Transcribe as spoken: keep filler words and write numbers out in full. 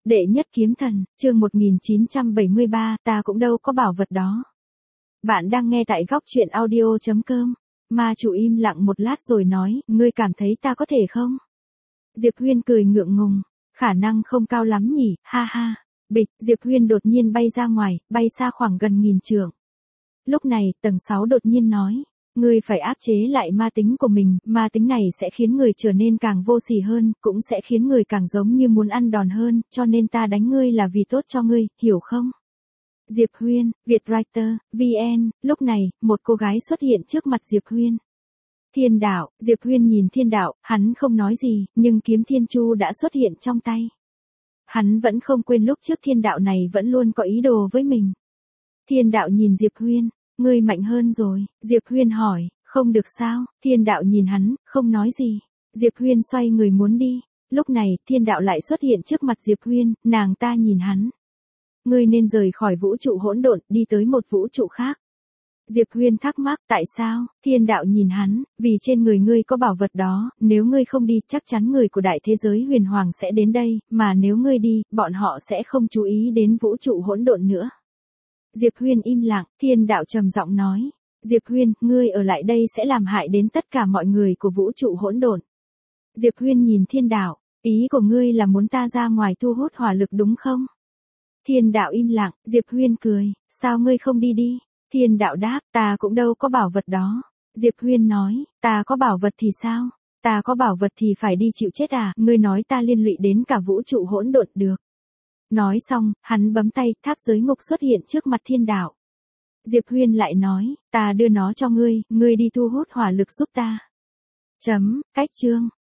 Đệ nhất kiếm thần, chương một nghìn chín trăm bảy mươi ba, ta cũng đâu có bảo vật đó. Bạn đang nghe tại góc truyện audio chấm com. Ma chủ im lặng một lát rồi nói, ngươi cảm thấy ta có thể không? Diệp Huyên cười ngượng ngùng, khả năng không cao lắm nhỉ, ha ha. Bịch, Diệp Huyên đột nhiên bay ra ngoài, bay xa khoảng gần nghìn trượng. Lúc này, tầng sáu đột nhiên nói, ngươi phải áp chế lại ma tính của mình, ma tính này sẽ khiến người trở nên càng vô sỉ hơn, cũng sẽ khiến người càng giống như muốn ăn đòn hơn, cho nên ta đánh ngươi là vì tốt cho ngươi, hiểu không? Diệp Huyên, Vietwriter, vê en, lúc này, một cô gái xuất hiện trước mặt Diệp Huyên. Thiên đạo, Diệp Huyên nhìn thiên đạo, hắn không nói gì, nhưng kiếm thiên chu đã xuất hiện trong tay. Hắn vẫn không quên lúc trước thiên đạo này vẫn luôn có ý đồ với mình. Thiên đạo nhìn Diệp Huyên, ngươi mạnh hơn rồi, Diệp Huyên hỏi, không được sao, thiên đạo nhìn hắn, không nói gì. Diệp Huyên xoay người muốn đi, lúc này, thiên đạo lại xuất hiện trước mặt Diệp Huyên, nàng ta nhìn hắn. Ngươi nên rời khỏi vũ trụ hỗn độn, đi tới một vũ trụ khác. Diệp Huyên thắc mắc, tại sao? Thiên đạo nhìn hắn, vì trên người ngươi có bảo vật đó, nếu ngươi không đi, chắc chắn người của đại thế giới huyền hoàng sẽ đến đây, mà nếu ngươi đi, bọn họ sẽ không chú ý đến vũ trụ hỗn độn nữa. Diệp Huyên im lặng, thiên đạo trầm giọng nói, Diệp Huyên, ngươi ở lại đây sẽ làm hại đến tất cả mọi người của vũ trụ hỗn độn. Diệp Huyên nhìn thiên đạo, ý của ngươi là muốn ta ra ngoài thu hút hỏa lực đúng không? Thiên đạo im lặng, Diệp Huyên cười, sao ngươi không đi đi? Thiên đạo đáp, ta cũng đâu có bảo vật đó. Diệp Huyên nói, ta có bảo vật thì sao? Ta có bảo vật thì phải đi chịu chết à? Ngươi nói ta liên lụy đến cả vũ trụ hỗn độn được. Nói xong, hắn bấm tay, tháp giới ngục xuất hiện trước mặt thiên đạo. Diệp Huyên lại nói, ta đưa nó cho ngươi, ngươi đi thu hút hỏa lực giúp ta. Chấm, cách chương.